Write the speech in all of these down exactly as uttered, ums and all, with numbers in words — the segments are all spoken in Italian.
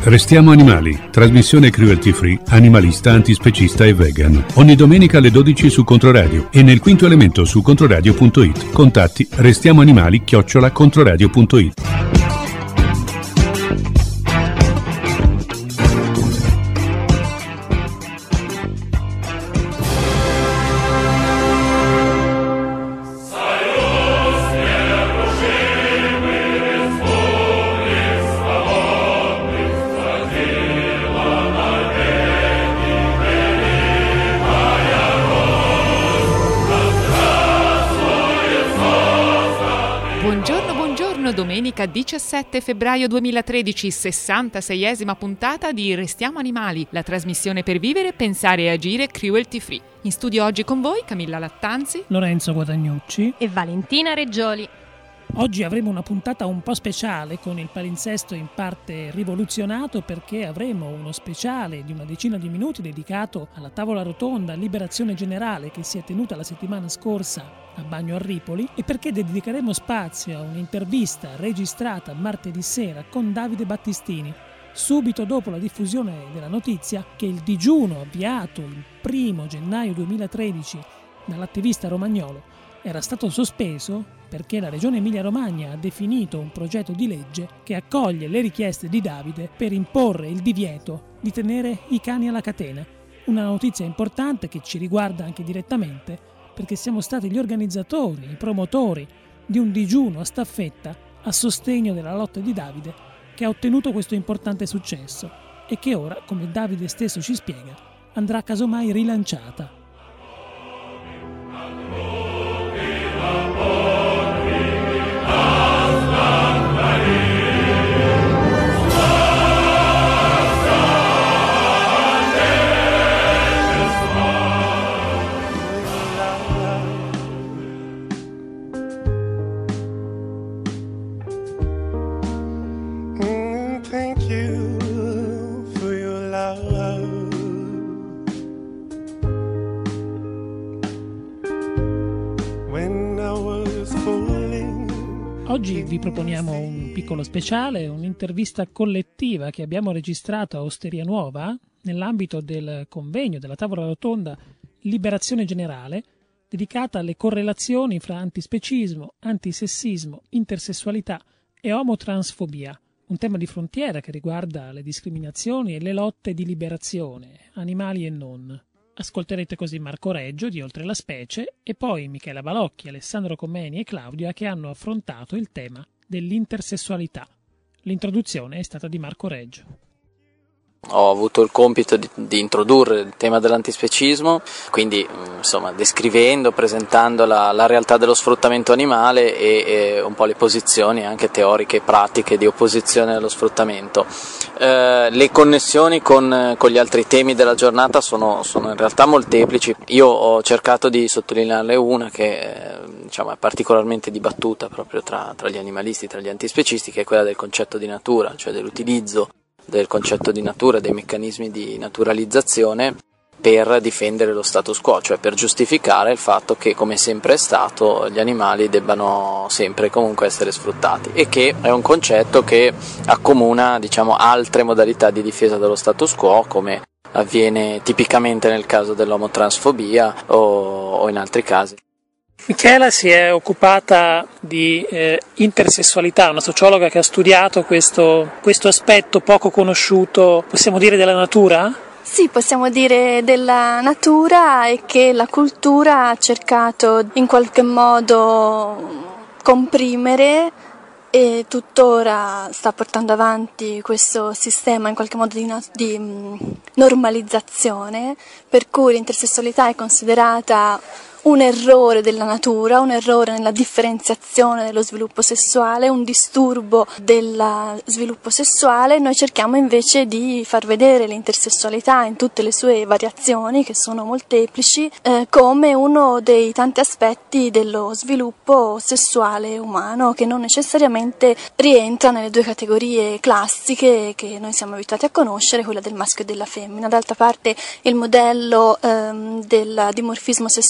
Restiamo animali, trasmissione cruelty free, animalista, antispecista e vegan. Ogni domenica alle dodici su Controradio e nel quinto elemento su controradio punto it. Contatti restiamo animali chiocciola controradio punto it. Domenica diciassette febbraio duemilatredici, sessantaseiesima puntata di Restiamo Animali, la trasmissione per vivere, pensare e agire cruelty free. In studio oggi con voi Camilla Lattanzi, Lorenzo Guadagnucci e Valentina Reggioli. Oggi avremo una puntata un po' speciale con il palinsesto in parte rivoluzionato, perché avremo uno speciale di una decina di minuti dedicato alla tavola rotonda Liberazione Generale che si è tenuta la settimana scorsa a Bagno a Ripoli, e perché dedicheremo spazio a un'intervista registrata martedì sera con Davide Battistini, subito dopo la diffusione della notizia che il digiuno avviato il primo gennaio duemilatredici dall'attivista romagnolo era stato sospeso perché la Regione Emilia-Romagna ha definito un progetto di legge che accoglie le richieste di Davide per imporre il divieto di tenere i cani alla catena. Una notizia importante che ci riguarda anche direttamente, perché siamo stati gli organizzatori, i promotori di un digiuno a staffetta a sostegno della lotta di Davide, che ha ottenuto questo importante successo e che ora, come Davide stesso ci spiega, andrà casomai rilanciata. Oggi vi proponiamo un piccolo speciale, un'intervista collettiva che abbiamo registrato a Osteria Nuova nell'ambito del convegno della tavola rotonda Liberazione Generale, dedicata alle correlazioni fra antispecismo, antisessismo, intersessualità e omotransfobia, un tema di frontiera che riguarda le discriminazioni e le lotte di liberazione, animali e non. Ascolterete così Marco Reggio di Oltre la Specie e poi Michela Balocchi, Alessandro Comeni e Claudia che hanno affrontato il tema dell'intersessualità. L'introduzione è stata di Marco Reggio. Ho avuto il compito di, di introdurre il tema dell'antispecismo, quindi insomma descrivendo, presentando la, la realtà dello sfruttamento animale e, e un po' le posizioni anche teoriche e pratiche di opposizione allo sfruttamento. Eh, le connessioni con, con gli altri temi della giornata sono, sono in realtà molteplici. Io ho cercato di sottolinearne una che eh, diciamo, è particolarmente dibattuta proprio tra, tra gli animalisti, tra gli antispecisti, che è quella del concetto di natura, cioè dell'utilizzo del concetto di natura, dei meccanismi di naturalizzazione per difendere lo status quo, cioè per giustificare il fatto che, come sempre è stato, gli animali debbano sempre comunque essere sfruttati, e che è un concetto che accomuna, diciamo, altre modalità di difesa dello status quo, come avviene tipicamente nel caso dell'omotransfobia o, o in altri casi. Michela si è occupata di eh, intersessualità, una sociologa che ha studiato questo, questo aspetto poco conosciuto, possiamo dire, della natura? Sì, possiamo dire della natura, e che la cultura ha cercato in qualche modo comprimere e tuttora sta portando avanti questo sistema in qualche modo di, una, di um, normalizzazione, per cui l'intersessualità è considerata un errore della natura, un errore nella differenziazione dello sviluppo sessuale, un disturbo del sviluppo sessuale. Noi cerchiamo invece di far vedere l'intersessualità in tutte le sue variazioni, che sono molteplici, eh, come uno dei tanti aspetti dello sviluppo sessuale umano, che non necessariamente rientra nelle due categorie classiche che noi siamo abituati a conoscere, quella del maschio e della femmina. D'altra parte il modello ehm, del dimorfismo sessuale è un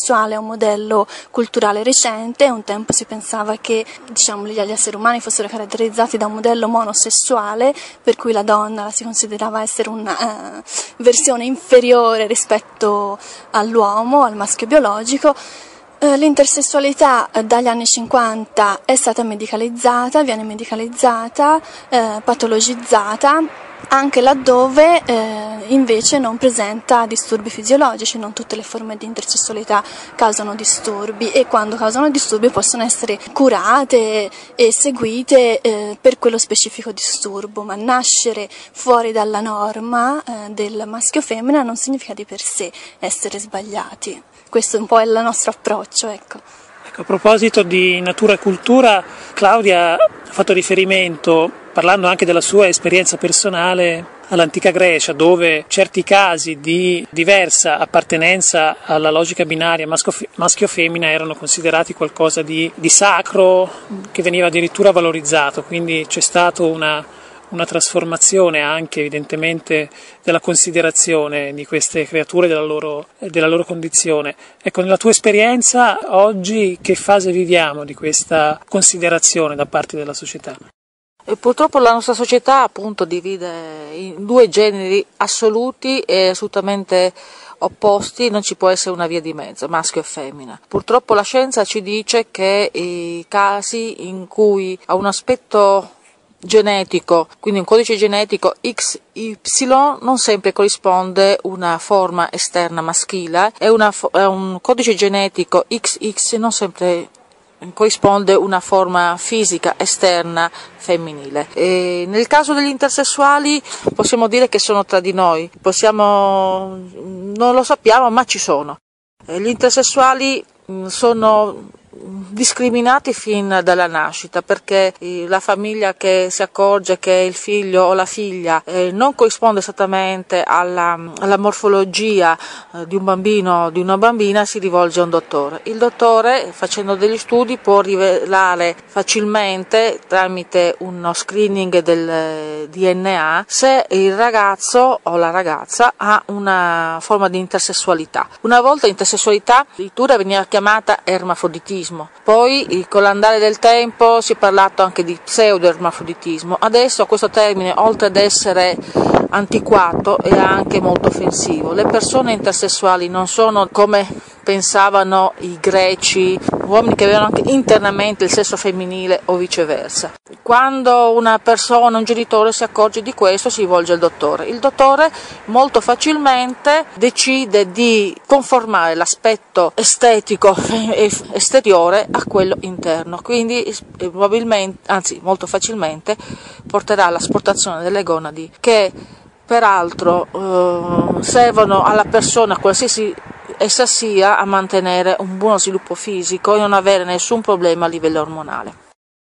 un modello culturale recente. Un tempo si pensava che, diciamo, gli esseri umani fossero caratterizzati da un modello monosessuale, per cui la donna la si considerava essere una uh, versione inferiore rispetto all'uomo, al maschio biologico. L'intersessualità dagli anni cinquanta è stata medicalizzata, viene medicalizzata, eh, patologizzata, anche laddove eh, invece non presenta disturbi fisiologici. Non tutte le forme di intersessualità causano disturbi, e quando causano disturbi possono essere curate e seguite eh, per quello specifico disturbo, ma nascere fuori dalla norma eh, del maschio-femmina non significa di per sé essere sbagliati. Questo un po' è il nostro approccio, ecco. Ecco, a proposito di natura e cultura, Claudia ha fatto riferimento, parlando anche della sua esperienza personale, all'antica Grecia, dove certi casi di diversa appartenenza alla logica binaria maschio-femmina erano considerati qualcosa di, di sacro, che veniva addirittura valorizzato, quindi c'è stato una una trasformazione anche evidentemente della considerazione di queste creature, della loro, della loro condizione. Ecco, nella tua esperienza oggi che fase viviamo di questa considerazione da parte della società? E purtroppo la nostra società appunto divide in due generi assoluti e assolutamente opposti, non ci può essere una via di mezzo, maschio e femmina. Purtroppo la scienza ci dice che i casi in cui a un aspetto genetico, quindi un codice genetico X Y, non sempre corrisponde una forma esterna maschile, e una, un codice genetico X X non sempre corrisponde una forma fisica esterna femminile. E nel caso degli intersessuali possiamo dire che sono tra di noi, possiamo, non lo sappiamo, ma ci sono. Gli intersessuali sono discriminati fin dalla nascita, perché la famiglia che si accorge che il figlio o la figlia eh, non corrisponde esattamente alla, alla morfologia eh, di un bambino o di una bambina, si rivolge a un dottore. Il dottore, facendo degli studi, può rivelare facilmente tramite uno screening del D N A se il ragazzo o la ragazza ha una forma di intersessualità. Una volta intersessualità addirittura veniva chiamata ermafroditismo. Poi con l'andare del tempo si è parlato anche di pseudo-ermafroditismo. Adesso questo termine, oltre ad essere antiquato, è anche molto offensivo. Le persone intersessuali non sono, come pensavano i greci, uomini che avevano anche internamente il sesso femminile o viceversa. Quando una persona, un genitore si accorge di questo, si rivolge al dottore. Il dottore molto facilmente decide di conformare l'aspetto estetico e esteriore a quello interno, quindi probabilmente, anzi molto facilmente, porterà all'asportazione delle gonadi, che peraltro eh, servono alla persona, qualsiasi essa sia, a mantenere un buono sviluppo fisico e non avere nessun problema a livello ormonale.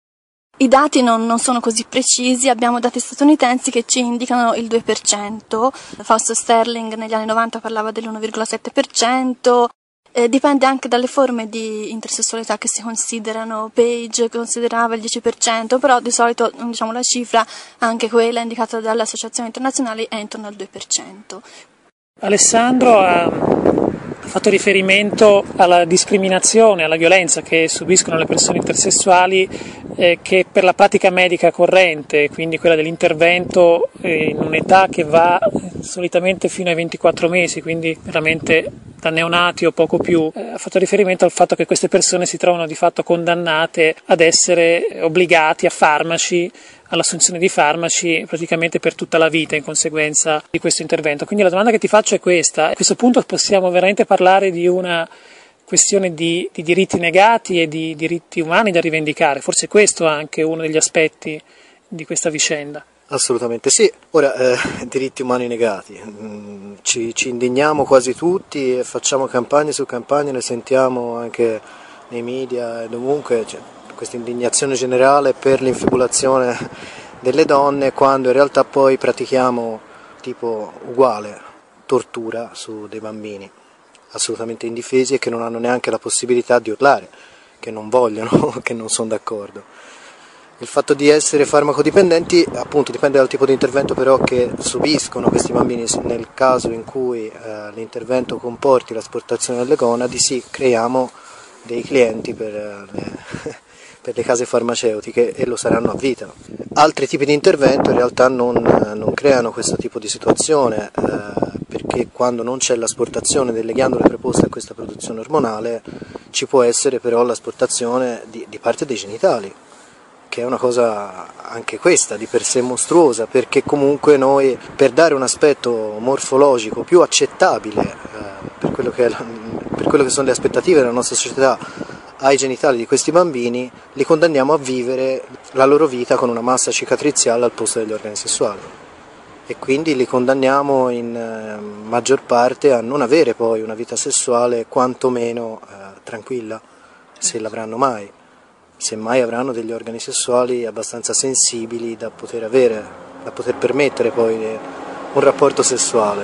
I dati non, non sono così precisi, abbiamo dati statunitensi che ci indicano il due per cento, Fausto Sterling negli anni novanta parlava dell'uno virgola sette per cento, eh, dipende anche dalle forme di intersessualità che si considerano. Page considerava il dieci per cento, però di solito, diciamo, la cifra, anche quella indicata dalle associazioni internazionali, è intorno al due per cento. Alessandro ha fatto riferimento alla discriminazione, alla violenza che subiscono le persone intersessuali, eh, che per la pratica medica corrente, quindi quella dell'intervento eh, in un'età che va solitamente fino ai ventiquattro mesi, quindi veramente da neonati o poco più, eh, ha fatto riferimento al fatto che queste persone si trovano di fatto condannate ad essere obbligati a farmaci, all'assunzione di farmaci praticamente per tutta la vita in conseguenza di questo intervento. Quindi la domanda che ti faccio è questa: a questo punto possiamo veramente parlare di una questione di, di diritti negati e di diritti umani da rivendicare? Forse questo è anche uno degli aspetti di questa vicenda. Assolutamente sì. Ora, eh, diritti umani negati, mm, ci, ci indigniamo quasi tutti e facciamo campagne su campagne, ne sentiamo anche nei media e dovunque, cioè, questa indignazione generale per l'infibulazione delle donne, quando in realtà poi pratichiamo tipo uguale tortura su dei bambini assolutamente indifesi e che non hanno neanche la possibilità di urlare, che non vogliono, che non sono d'accordo. Il fatto di essere farmacodipendenti appunto dipende dal tipo di intervento però che subiscono questi bambini. Nel caso in cui eh, l'intervento comporti l'asportazione delle gonadi, sì, creiamo dei clienti per, eh, le, per le case farmaceutiche e lo saranno a vita. Altri tipi di intervento in realtà non, non creano questo tipo di situazione eh, perché quando non c'è l'asportazione delle ghiandole preposte a questa produzione ormonale ci può essere però l'asportazione di, di parte dei genitali, che è una cosa anche questa di per sé mostruosa, perché comunque noi per dare un aspetto morfologico più accettabile eh, per, quello che è la, per quello che sono le aspettative della nostra società ai genitali di questi bambini, li condanniamo a vivere la loro vita con una massa cicatriziale al posto degli organi sessuali e quindi li condanniamo in eh, maggior parte a non avere poi una vita sessuale quantomeno eh, tranquilla, se l'avranno mai. Semmai avranno degli organi sessuali abbastanza sensibili da poter avere, da poter permettere poi un rapporto sessuale.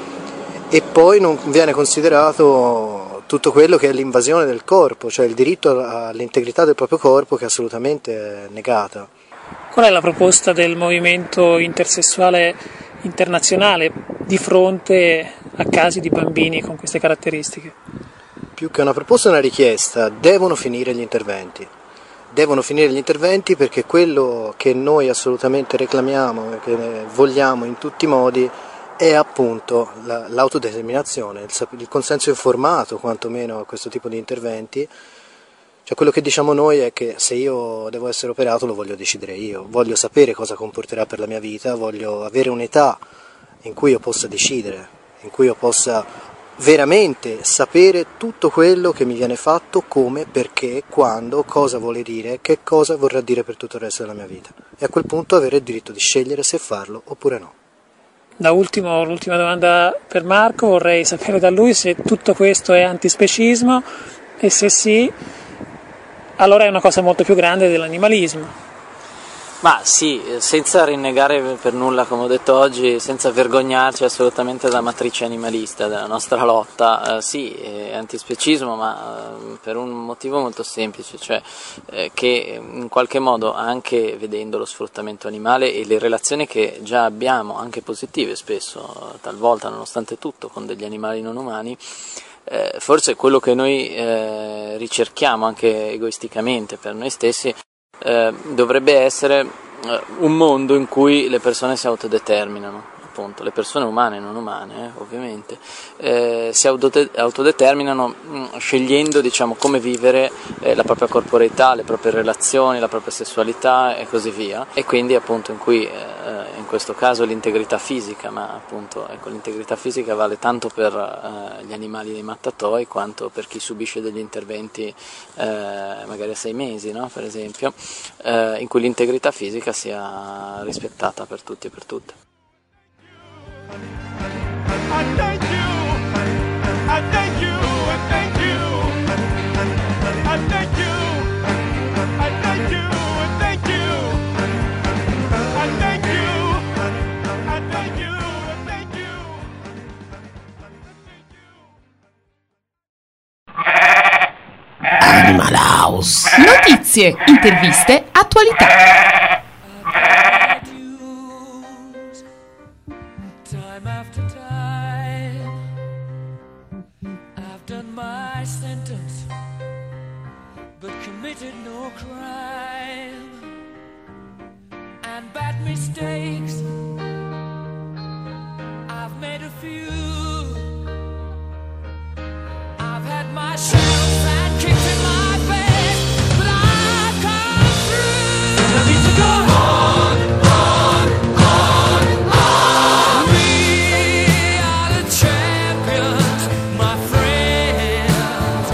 E poi non viene considerato tutto quello che è l'invasione del corpo, cioè il diritto all'integrità del proprio corpo, che è assolutamente negata. Qual è la proposta del movimento intersessuale internazionale di fronte a casi di bambini con queste caratteristiche? Più che una proposta è una richiesta, devono finire gli interventi. Devono finire gli interventi perché quello che noi assolutamente reclamiamo, che vogliamo in tutti i modi, è appunto la, l'autodeterminazione, il, il consenso informato quantomeno a questo tipo di interventi. Cioè quello che diciamo noi è che se io devo essere operato lo voglio decidere io, voglio sapere cosa comporterà per la mia vita, voglio avere un'età in cui io possa decidere, in cui io possa veramente sapere tutto quello che mi viene fatto, come, perché, quando, cosa vuole dire, che cosa vorrà dire per tutto il resto della mia vita. E a quel punto avere il diritto di scegliere se farlo oppure no. Da ultimo, l'ultima domanda per Marco, vorrei sapere da lui se tutto questo è antispecismo e se sì, allora è una cosa molto più grande dell'animalismo. Ma sì, senza rinnegare per nulla, come ho detto oggi, senza vergognarci assolutamente della matrice animalista, della nostra lotta, eh, sì, è antispecismo, ma eh, per un motivo molto semplice, cioè eh, che in qualche modo, anche vedendo lo sfruttamento animale e le relazioni che già abbiamo, anche positive spesso, talvolta nonostante tutto, con degli animali non umani, eh, forse quello che noi eh, ricerchiamo anche egoisticamente per noi stessi, Eh, dovrebbe essere eh, un mondo in cui le persone si autodeterminano, appunto, le persone umane e non umane, eh, ovviamente, eh, si autode- autodeterminano mh, scegliendo, diciamo, come vivere eh, la propria corporeità, le proprie relazioni, la propria sessualità e così via, e quindi appunto in cui eh, in questo caso l'integrità fisica, ma appunto ecco, l'integrità fisica vale tanto per eh, gli animali dei mattatoi quanto per chi subisce degli interventi eh, magari a sei mesi, no? Per esempio, eh, in cui l'integrità fisica sia rispettata per tutti e per tutte. I thank you, I thank you, I thank you, I thank you, I thank you, I thank you, I thank you, I thank you, I thank you. Animal House. Notizie, interviste, attualità. Time after time, I've done my sentence, but committed no crime, and bad mistakes, I've made a few, I've had my share of bad kicks in my face, but I've come through, and I need to go on, on, on, on. We are the champions, my friends,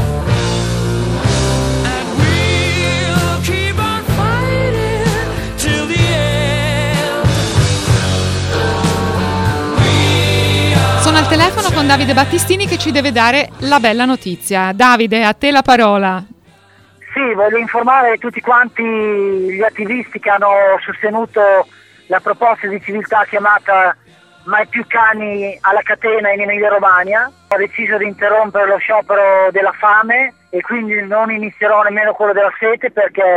and we'll keep on fighting till the end. We are Sono al telefono con Davide Battistini che ci deve dare la bella notizia. Davide, a te la parola. Sì, voglio informare tutti quanti gli attivisti che hanno sostenuto la proposta di civiltà chiamata Mai più cani alla catena in Emilia Romagna. Ho deciso di interrompere lo sciopero della fame e quindi non inizierò nemmeno quello della sete, perché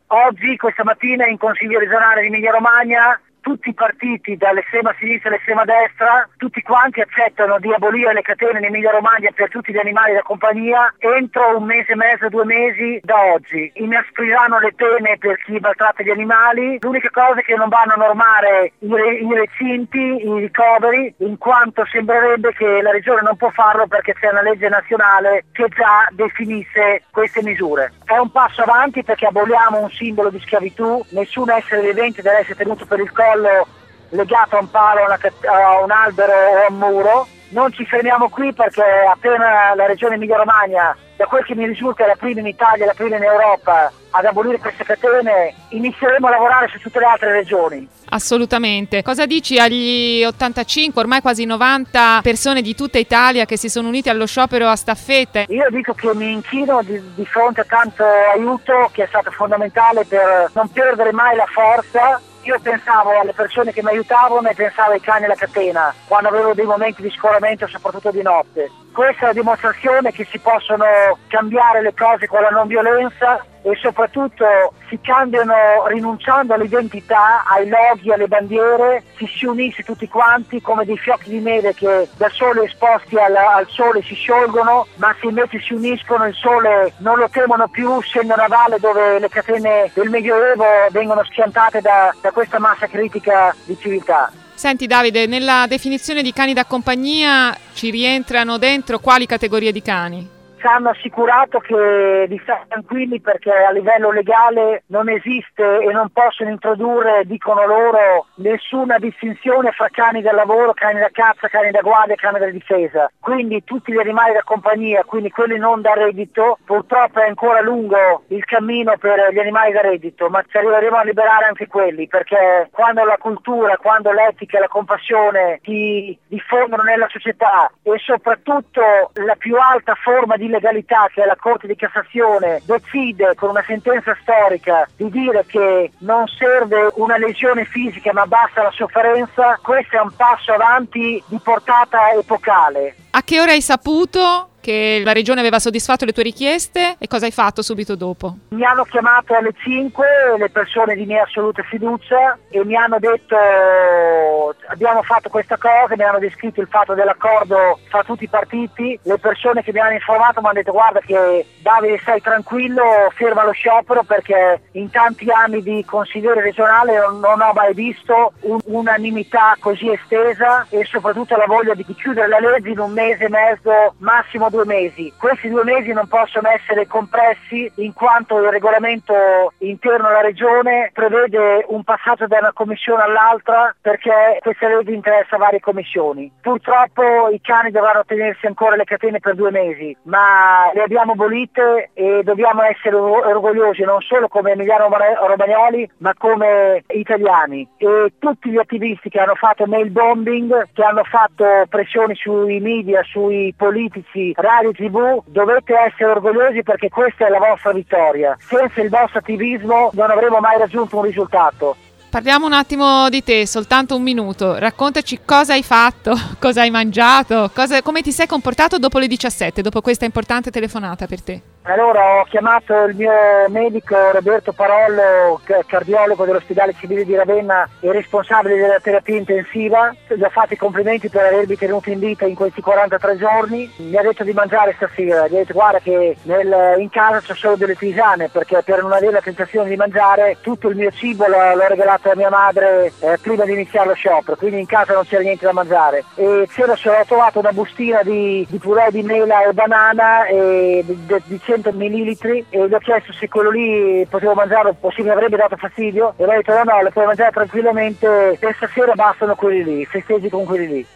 Oggi, questa mattina, in Consiglio regionale di Emilia Romagna, tutti i partiti, dall'estrema sinistra all'estrema destra, tutti quanti accettano di abolire le catene in Emilia Romagna per tutti gli animali da compagnia entro un mese e mezzo, due mesi da oggi. Inaspiriranno le pene per chi maltratta gli animali. L'unica cosa è che non vanno a normare i, re, i recinti, i ricoveri, in quanto sembrerebbe che la regione non può farlo perché c'è una legge nazionale che già definisse queste misure. È un passo avanti perché aboliamo un simbolo di schiavitù, nessun essere vivente deve essere tenuto per il collo legato a un palo, a, una, a un albero o a un muro. Non ci fermiamo qui perché appena la regione Emilia Romagna, da quel che mi risulta, è la prima in Italia, la prima in Europa ad abolire queste catene, inizieremo a lavorare su tutte le altre regioni. Assolutamente. Cosa dici agli ottantacinque, ormai quasi novanta persone di tutta Italia che si sono unite allo sciopero a staffette? Io dico che mi inchino di, di fronte a tanto aiuto che è stato fondamentale per non perdere mai la forza. Io pensavo alle persone che mi aiutavano e pensavo ai cani alla catena, quando avevo dei momenti di scoramento, soprattutto di notte. Questa è la dimostrazione che si possono cambiare le cose con la non violenza e soprattutto si cambiano rinunciando all'identità, ai loghi, alle bandiere, si si unisce tutti quanti come dei fiocchi di neve che da sole esposti al, al sole si sciolgono, ma se invece si uniscono il sole non lo temono più, scendono a valle dove le catene del Medioevo vengono schiantate da, da questa massa critica di civiltà. Senti Davide, nella definizione di cani da compagnia ci rientrano dentro quali categorie di cani? Ci hanno assicurato che di stare tranquilli perché a livello legale non esiste e non possono introdurre, dicono loro, nessuna distinzione fra cani da lavoro, cani da caccia, cani da guardia e cani da difesa. Quindi tutti gli animali da compagnia, quindi quelli non da reddito, purtroppo è ancora lungo il cammino per gli animali da reddito, ma ci arriveremo a liberare anche quelli, perché quando la cultura, quando l'etica e la compassione si diffondono nella società e soprattutto la più alta forma di legalità, che è la Corte di Cassazione, decide con una sentenza storica di dire che non serve una lesione fisica ma basta la sofferenza, questo è un passo avanti di portata epocale. A che ora hai saputo che la regione aveva soddisfatto le tue richieste e cosa hai fatto subito dopo? Mi hanno chiamato alle cinque le persone di mia assoluta fiducia e mi hanno detto abbiamo fatto questa cosa, mi hanno descritto il fatto dell'accordo fra tutti i partiti. Le persone che mi hanno informato mi hanno detto guarda che Davide stai tranquillo, ferma lo sciopero perché in tanti anni di consigliere regionale non, non ho mai visto un, unanimità così estesa e soprattutto la voglia di chiudere la legge in un mese e mezzo, massimo due mesi. Questi due mesi non possono essere compressi in quanto il regolamento interno alla regione prevede un passaggio da una commissione all'altra perché questa legge interessa varie commissioni. Purtroppo i cani dovranno tenersi ancora le catene per due mesi, ma le abbiamo abolite e dobbiamo essere orgogliosi non solo come emiliano romagnoli ma come italiani. E tutti gli attivisti che hanno fatto mail bombing, che hanno fatto pressioni sui media, sui politici, radio tivù, dovete essere orgogliosi perché questa è la vostra vittoria. Senza il vostro attivismo non avremo mai raggiunto un risultato. Parliamo un attimo di te, soltanto un minuto. Raccontaci cosa hai fatto, cosa hai mangiato, cosa, come ti sei comportato dopo le diciassette, dopo questa importante telefonata per te. Allora ho chiamato il mio medico Roberto Parollo, cardiologo dell'ospedale civile di Ravenna e responsabile della terapia intensiva. Gli ho fatto i complimenti per avermi tenuto in vita in questi quarantatré giorni. Mi ha detto di mangiare stasera, gli ho detto guarda che nel, in casa c'ho solo delle tisane perché per non avere la tentazione di mangiare tutto il mio cibo l'ho, l'ho regalato a mia madre eh, prima di iniziare lo sciopero, quindi in casa non c'era niente da mangiare. E c'era solo, ho trovato una bustina di, di purè di mela e banana e di, di, di cento millilitri e gli ho chiesto se quello lì potevo mangiarlo o se mi avrebbe dato fastidio e mi ha detto no no, le puoi mangiare tranquillamente, per stasera bastano quelli lì, festeggi con quelli lì.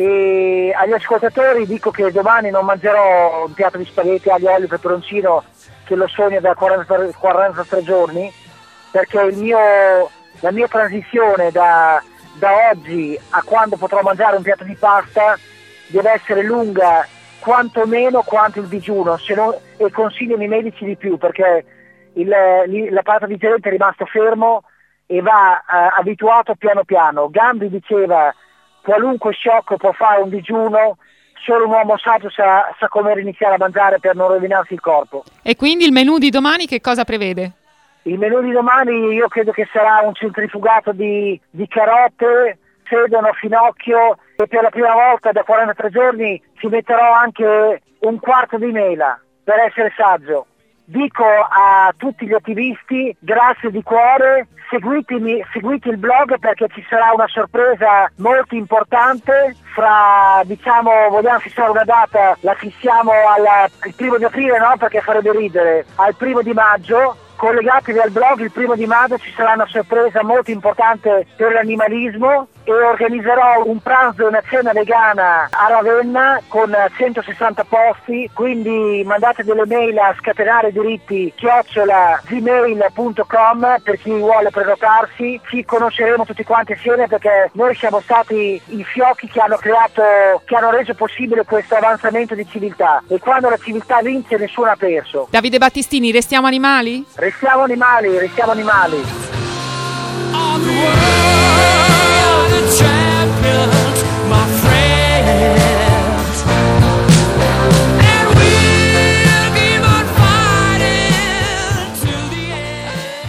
E agli ascoltatori dico che domani non mangerò un piatto di spaghetti aglio, olio e peperoncino che lo sogno da quarantatré, quarantatré giorni perché il mio, la mia transizione da, da oggi a quando potrò mangiare un piatto di pasta deve essere lunga quanto meno quanto il digiuno, se no, e consigliano i medici di più perché il, l'apparato digerente è rimasto fermo e va uh, abituato piano piano. Gambi diceva qualunque sciocco può fare un digiuno, solo un uomo saggio sa, sa come iniziare a mangiare per non rovinarsi il corpo. E quindi il menù di domani che cosa prevede? Il menù di domani io credo che sarà un centrifugato di, di carote, sedano, finocchio e per la prima volta da quarantatré giorni ci metterò anche un quarto di mela per essere saggio. Dico a tutti gli attivisti grazie di cuore, seguitemi, seguite il blog perché ci sarà una sorpresa molto importante. Fra, diciamo, vogliamo fissare una data, la fissiamo al primo di aprile, no? Perché farebbe ridere, al primo di maggio. Collegatevi al blog, il primo di maggio ci sarà una sorpresa molto importante per l'animalismo e organizzerò un pranzo e una cena vegana a Ravenna con centosessanta posti, quindi mandate delle mail a scatenare diritti chiocciola gmail punto com per chi vuole prenotarsi. Ci conosceremo tutti quanti assieme perché noi siamo stati i fiocchi che hanno creato, che hanno reso possibile questo avanzamento di civiltà, e quando la civiltà vince nessuno ha perso. Davide Battistini, restiamo animali? Restiamo animali, restiamo animali. On the world, the champions, my friends, and we'll keep on fighting till the end.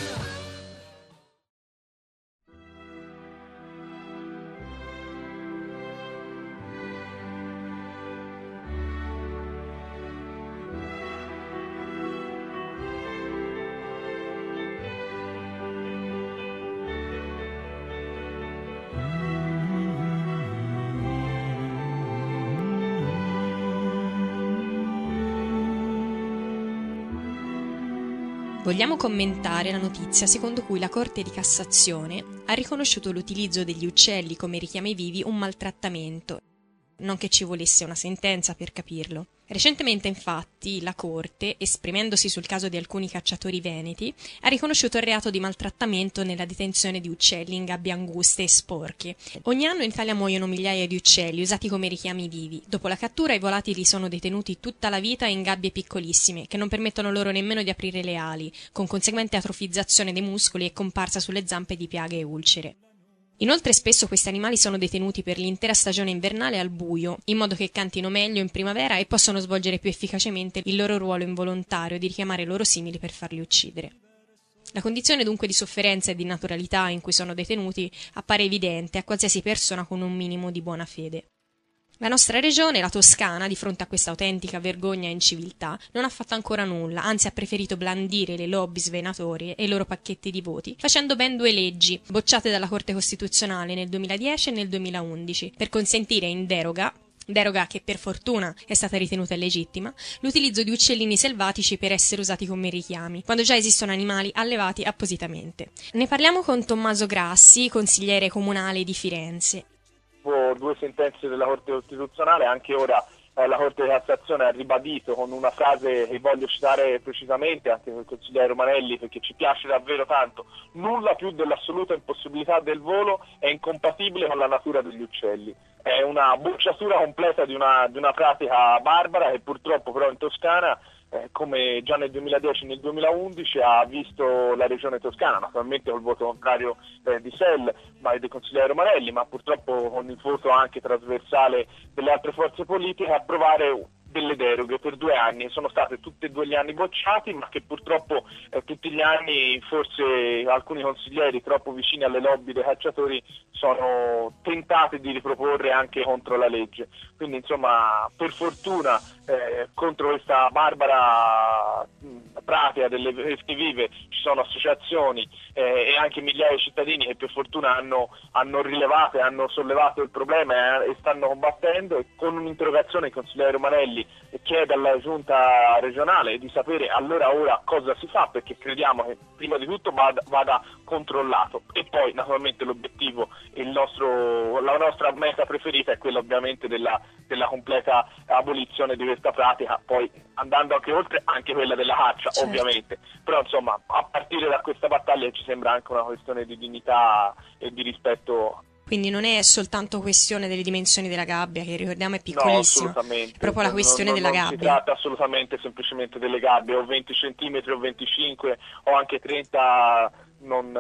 Vogliamo commentare la notizia secondo cui la Corte di Cassazione ha riconosciuto l'utilizzo degli uccelli come richiami vivi un maltrattamento, non che ci volesse una sentenza per capirlo. Recentemente, infatti, la Corte, esprimendosi sul caso di alcuni cacciatori veneti, ha riconosciuto il reato di maltrattamento nella detenzione di uccelli in gabbie anguste e sporche. Ogni anno in Italia muoiono migliaia di uccelli usati come richiami vivi. Dopo la cattura, i volatili sono detenuti tutta la vita in gabbie piccolissime, che non permettono loro nemmeno di aprire le ali, con conseguente atrofizzazione dei muscoli e comparsa sulle zampe di piaghe e ulcere. Inoltre spesso questi animali sono detenuti per l'intera stagione invernale al buio, in modo che cantino meglio in primavera e possono svolgere più efficacemente il loro ruolo involontario di richiamare i loro simili per farli uccidere. La condizione dunque di sofferenza e di naturalità in cui sono detenuti appare evidente a qualsiasi persona con un minimo di buona fede. La nostra regione, la Toscana, di fronte a questa autentica vergogna e inciviltà, non ha fatto ancora nulla, anzi ha preferito blandire le lobby svenatorie e i loro pacchetti di voti, facendo ben due leggi, bocciate dalla Corte Costituzionale nel duemiladieci e nel duemilaundici, per consentire in deroga, deroga che per fortuna è stata ritenuta illegittima, l'utilizzo di uccellini selvatici per essere usati come richiami, quando già esistono animali allevati appositamente. Ne parliamo con Tommaso Grassi, consigliere comunale di Firenze. Dopo due sentenze della Corte Costituzionale, anche ora eh, la Corte di Cassazione ha ribadito con una frase che voglio citare precisamente anche per il consigliere Romanelli perché ci piace davvero tanto: nulla più dell'assoluta impossibilità del volo è incompatibile con la natura degli uccelli. È una bocciatura completa di una, di una pratica barbara che purtroppo però in Toscana, Eh, come già nel duemiladieci e nel duemilaundici, ha visto la regione toscana, naturalmente col voto contrario eh, di S E L ma del consigliere Romanelli, ma purtroppo con il voto anche trasversale delle altre forze politiche, approvare delle deroghe per due anni. Sono state tutti e due gli anni bocciati, ma che purtroppo eh, tutti gli anni forse alcuni consiglieri troppo vicini alle lobby dei cacciatori sono tentati di riproporre anche contro la legge. Quindi insomma, per fortuna eh, contro questa barbara mh, pratica delle pesche vive ci sono associazioni eh, e anche migliaia di cittadini che per fortuna hanno, hanno rilevato e hanno sollevato il problema e, e stanno combattendo, e con un'interrogazione il consigliere Romanelli chiede alla giunta regionale di sapere allora ora cosa si fa, perché crediamo che prima di tutto vada, vada controllato, e poi naturalmente l'obiettivo, il nostro, la nostra meta preferita è quella ovviamente della, della completa abolizione di questa pratica, poi andando anche oltre anche quella della caccia, certo, ovviamente, però insomma a partire da questa battaglia ci sembra anche una questione di dignità e di rispetto. Quindi non è soltanto questione delle dimensioni della gabbia, che ricordiamo è piccolissima, no, assolutamente. È proprio la questione non, non, della non gabbia. Si tratta assolutamente semplicemente delle gabbie, o venti centimetri o venticinque o anche trenta, non,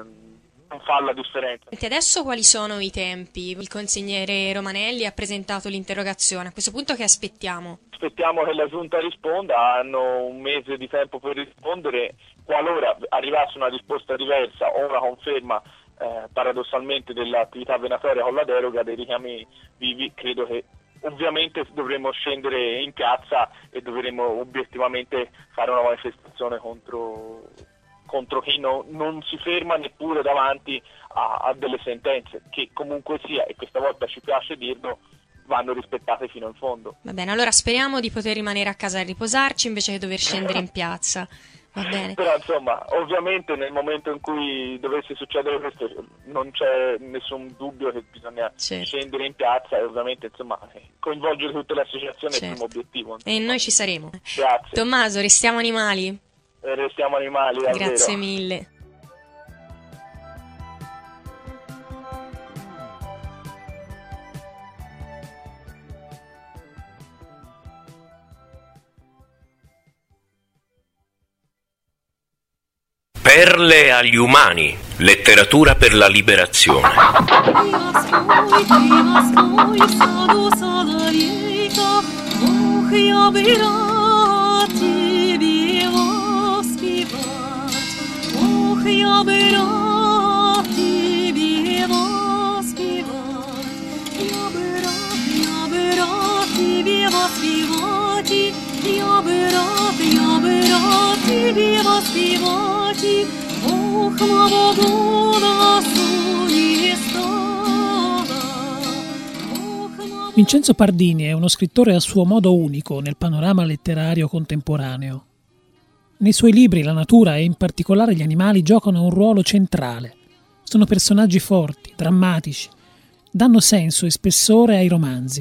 eh, non fa la differenza. E adesso quali sono i tempi? Il consigliere Romanelli ha presentato l'interrogazione, a questo punto che aspettiamo? Aspettiamo che la giunta risponda, hanno un mese di tempo per rispondere, qualora arrivasse una risposta diversa o una conferma eh, paradossalmente dell'attività venatoria con la deroga dei richiami vivi, credo che ovviamente dovremmo scendere in piazza e dovremmo obiettivamente fare una manifestazione contro, contro chi no, non si ferma neppure davanti a, a delle sentenze che comunque sia, e questa volta ci piace dirlo, vanno rispettate fino in fondo. Va bene, allora speriamo di poter rimanere a casa a riposarci invece che dover scendere in piazza. Va bene. Però insomma, ovviamente nel momento in cui dovesse succedere questo non c'è nessun dubbio che bisogna certo. scendere in piazza e ovviamente insomma coinvolgere tutte le associazioni certo. è il primo obiettivo. Insomma. E noi ci saremo. Grazie. Tommaso, restiamo animali? Eh, restiamo animali, davvero. Grazie mille. Perle agli umani, letteratura per la liberazione. Vincenzo Pardini è uno scrittore a suo modo unico nel panorama letterario contemporaneo. Nei suoi libri la natura e in particolare gli animali giocano un ruolo centrale. Sono personaggi forti, drammatici, danno senso e spessore ai romanzi.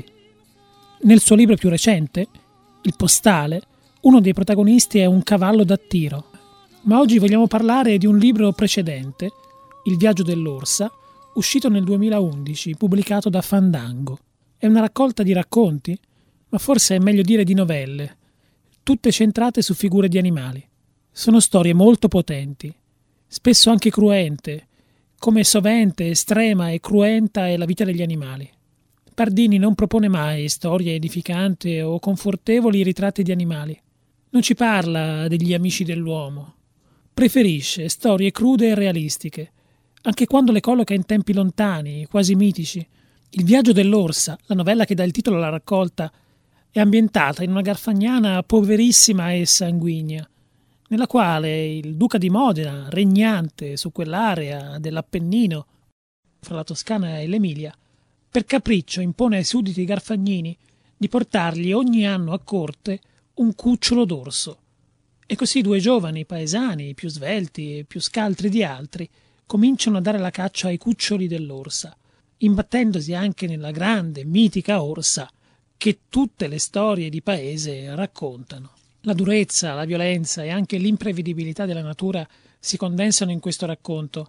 Nel suo libro più recente, Il postale, uno dei protagonisti è un cavallo da tiro. Ma oggi vogliamo parlare di un libro precedente, Il viaggio dell'orsa, uscito nel duemilaundici, pubblicato da Fandango. È una raccolta di racconti, ma forse è meglio dire di novelle, tutte centrate su figure di animali. Sono storie molto potenti, spesso anche cruente, come sovente estrema e cruenta è la vita degli animali. Pardini non propone mai storie edificanti o confortevoli ritratti di animali. Non ci parla degli amici dell'uomo. Preferisce storie crude e realistiche, anche quando le colloca in tempi lontani, quasi mitici. Il viaggio dell'orsa, la novella che dà il titolo alla raccolta, è ambientata in una Garfagnana poverissima e sanguigna, nella quale il duca di Modena, regnante su quell'area dell'Appennino, fra la Toscana e l'Emilia, per capriccio impone ai sudditi garfagnini di portargli ogni anno a corte un cucciolo d'orso. E così due giovani paesani, più svelti e più scaltri di altri, cominciano a dare la caccia ai cuccioli dell'orsa, imbattendosi anche nella grande, mitica orsa che tutte le storie di paese raccontano. La durezza, la violenza e anche l'imprevedibilità della natura si condensano in questo racconto,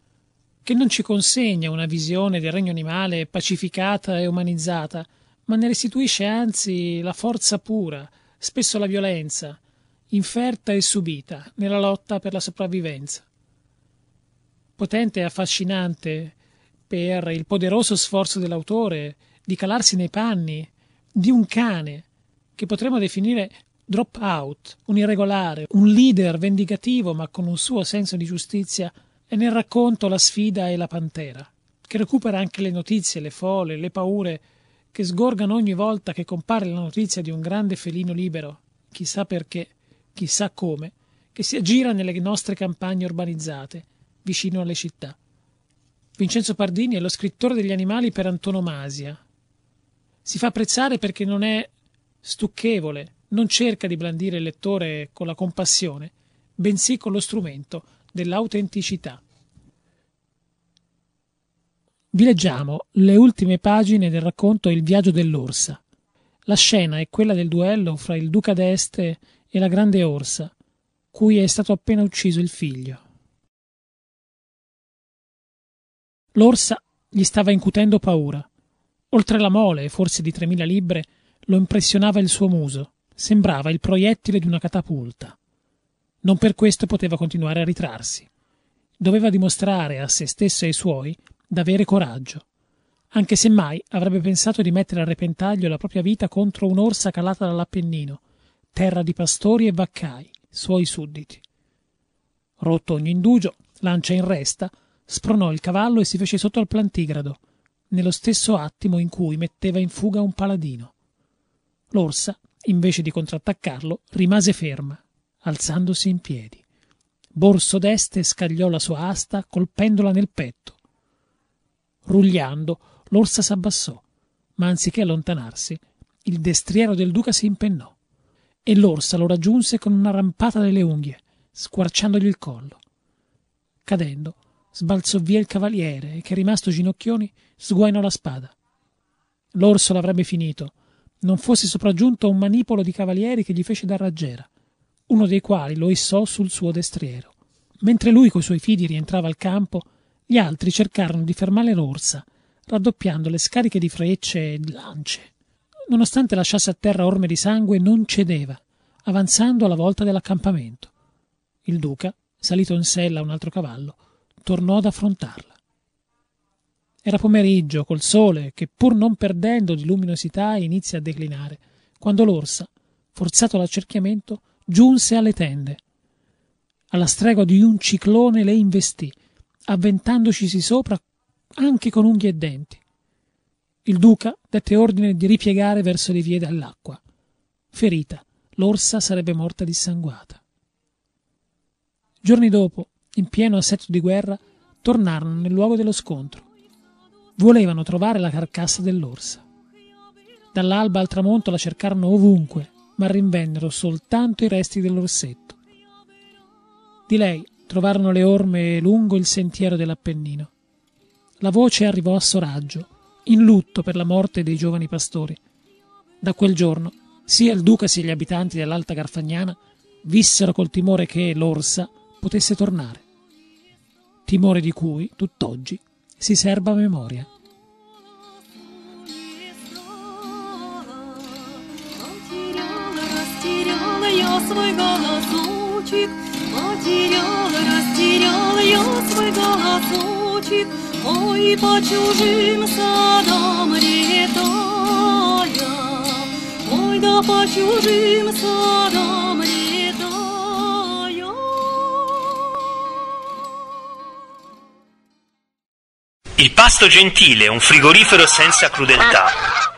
che non ci consegna una visione del regno animale pacificata e umanizzata, ma ne restituisce anzi la forza pura, spesso la violenza, inferta e subita, nella lotta per la sopravvivenza. Potente e affascinante per il poderoso sforzo dell'autore di calarsi nei panni di un cane che potremmo definire drop out, un irregolare, un leader vendicativo ma con un suo senso di giustizia, e nel racconto la sfida e la pantera, che recupera anche le notizie, le folle, le paure che sgorgano ogni volta che compare la notizia di un grande felino libero, chissà perché, chissà come, che si aggira nelle nostre campagne urbanizzate, vicino alle città. Vincenzo Pardini è lo scrittore degli animali per antonomasia. Si fa apprezzare perché non è stucchevole, non cerca di blandire il lettore con la compassione, bensì con lo strumento dell'autenticità. Vi leggiamo le ultime pagine del racconto Il viaggio dell'orsa. La scena è quella del duello fra il duca d'Este e la grande orsa, cui è stato appena ucciso il figlio. L'orsa gli stava incutendo paura. Oltre la mole, forse di tremila libbre, lo impressionava il suo muso. Sembrava il proiettile di una catapulta. Non per questo poteva continuare a ritrarsi. Doveva dimostrare a se stesso e ai suoi d'avere coraggio, anche se mai avrebbe pensato di mettere a repentaglio la propria vita contro un'orsa calata dall'Appennino, terra di pastori e vaccai, suoi sudditi. Rotto ogni indugio, lancia in resta, spronò il cavallo e si fece sotto al plantigrado, nello stesso attimo in cui metteva in fuga un paladino. L'orsa, invece di contrattaccarlo, rimase ferma, alzandosi in piedi. Borso d'este scagliò la sua asta colpendola nel petto. Rugliando, l'orsa s'abbassò, ma anziché allontanarsi, il destriero del duca si impennò e l'orsa lo raggiunse con una rampata delle unghie, squarciandogli il collo. Cadendo, sbalzò via il cavaliere che, rimasto ginocchioni, sguainò la spada. L'orso l'avrebbe finito, non fosse sopraggiunto un manipolo di cavalieri che gli fece da raggiera, uno dei quali lo issò sul suo destriero. Mentre lui coi suoi fidi rientrava al campo, gli altri cercarono di fermare l'orsa, raddoppiando le scariche di frecce e lance. Nonostante lasciasse a terra orme di sangue, non cedeva, avanzando alla volta dell'accampamento. Il duca, salito in sella a un altro cavallo, tornò ad affrontarla. Era pomeriggio, col sole, che pur non perdendo di luminosità inizia a declinare, quando l'orsa, forzato l'accerchiamento, giunse alle tende. Alla stregua di un ciclone le investì, avventandocisi sopra anche con unghie e denti. Il duca dette ordine di ripiegare verso le vie dell'acqua. Ferita, l'orsa sarebbe morta dissanguata. Giorni dopo, in pieno assetto di guerra, tornarono nel luogo dello scontro. Volevano trovare la carcassa dell'orsa. Dall'alba al tramonto la cercarono ovunque, ma rinvennero soltanto i resti dell'orsetto. Di lei trovarono le orme lungo il sentiero dell'Appennino. La voce arrivò a Soraggio, in lutto per la morte dei giovani pastori. Da quel giorno, sia il duca sia gli abitanti dell'Alta Garfagnana vissero col timore che l'orsa potesse tornare. Timore di cui, tutt'oggi, si serba memoria. Ой, по чужим садам летая, ой, да по чужим садам летая. Il pasto gentile, un frigorifero senza crudeltà.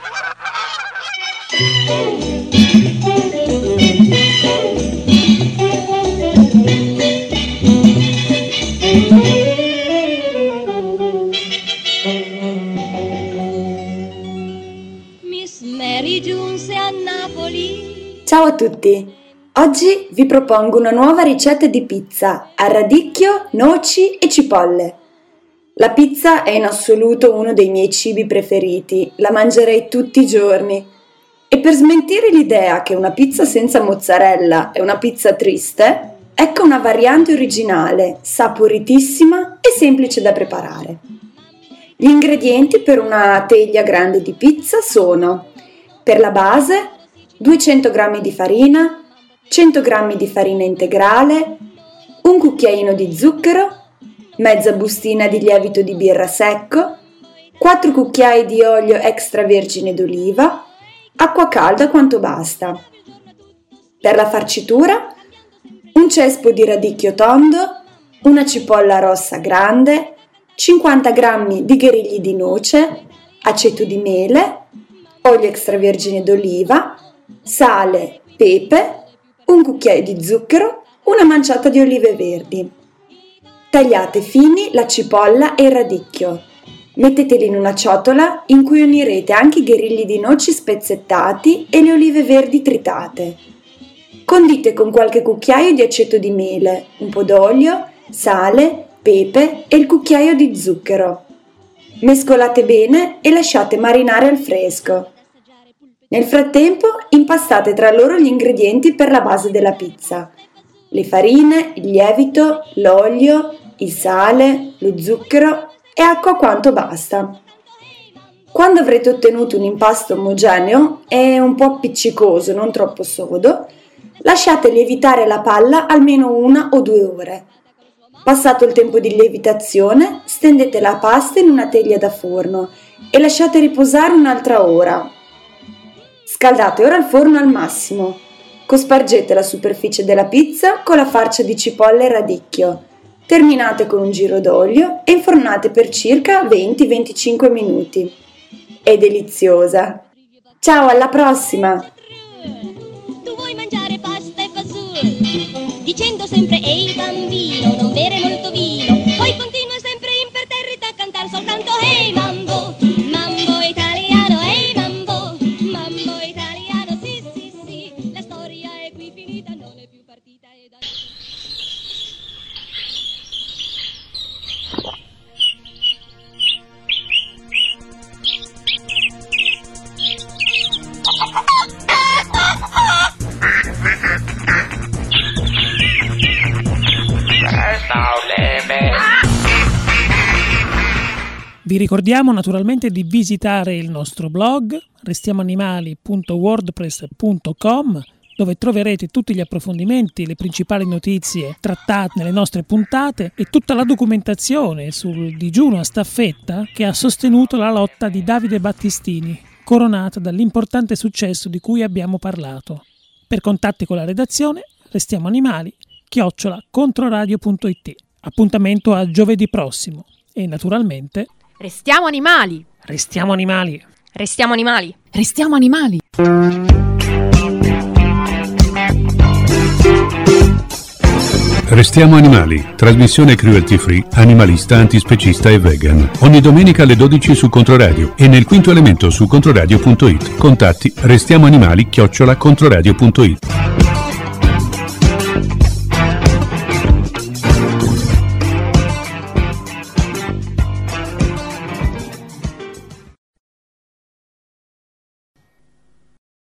Ciao a tutti! Oggi vi propongo una nuova ricetta di pizza a radicchio, noci e cipolle. La pizza è in assoluto uno dei miei cibi preferiti, la mangerei tutti i giorni. E per smentire l'idea che una pizza senza mozzarella è una pizza triste, ecco una variante originale, saporitissima e semplice da preparare. Gli ingredienti per una teglia grande di pizza sono: per la base duecento grammi di farina, cento grammi di farina integrale, un cucchiaino di zucchero, mezza bustina di lievito di birra secco, quattro cucchiai di olio extravergine d'oliva, acqua calda quanto basta. Per la farcitura, un cespo di radicchio tondo, una cipolla rossa grande, cinquanta grammi di gherigli di noce, aceto di mele, olio extravergine d'oliva, sale, pepe, un cucchiaio di zucchero, una manciata di olive verdi. Tagliate fini la cipolla e il radicchio. Metteteli in una ciotola in cui unirete anche i gherigli di noci spezzettati e le olive verdi tritate. Condite con qualche cucchiaio di aceto di mele, un po' d'olio, sale, pepe e il cucchiaio di zucchero. Mescolate bene e lasciate marinare al fresco. Nel frattempo impastate tra loro gli ingredienti per la base della pizza: le farine, il lievito, l'olio, il sale, lo zucchero e acqua quanto basta. Quando avrete ottenuto un impasto omogeneo e un po' appiccicoso, non troppo sodo, lasciate lievitare la palla almeno una o due ore. Passato il tempo di lievitazione, stendete la pasta in una teglia da forno e lasciate riposare un'altra ora. Scaldate ora il forno al massimo. Cospargete la superficie della pizza con la farcia di cipolla e radicchio. Terminate con un giro d'olio e infornate per circa venti venticinque minuti. È deliziosa! Ciao, alla prossima! Tu vuoi mangiare pasta e fasulli, dicendo sempre ehi bambino, non bere molto vino, poi continua sempre imperterrita a cantare soltanto ehi mambo, mambo italiano, ehi mambo, mambo italiano, sì sì sì, la storia è qui finita, non è più partita e da... Vi ricordiamo naturalmente di visitare il nostro blog restiamoanimali punto wordpress punto com, dove troverete tutti gli approfondimenti, le principali notizie trattate nelle nostre puntate e tutta la documentazione sul digiuno a staffetta che ha sostenuto la lotta di Davide Battistini, coronata dall'importante successo di cui abbiamo parlato. Per contatti con la redazione, restiamoanimali chiocciola controradio punto it. Appuntamento a giovedì prossimo e naturalmente Restiamo animali! Restiamo animali! Restiamo animali! Restiamo animali! Restiamo animali, trasmissione cruelty free, animalista, antispecista e vegan. Ogni domenica alle dodici su Controradio e nel quinto elemento su controradio punto it. Contatti restiamoanimali chiocciola controradio punto it.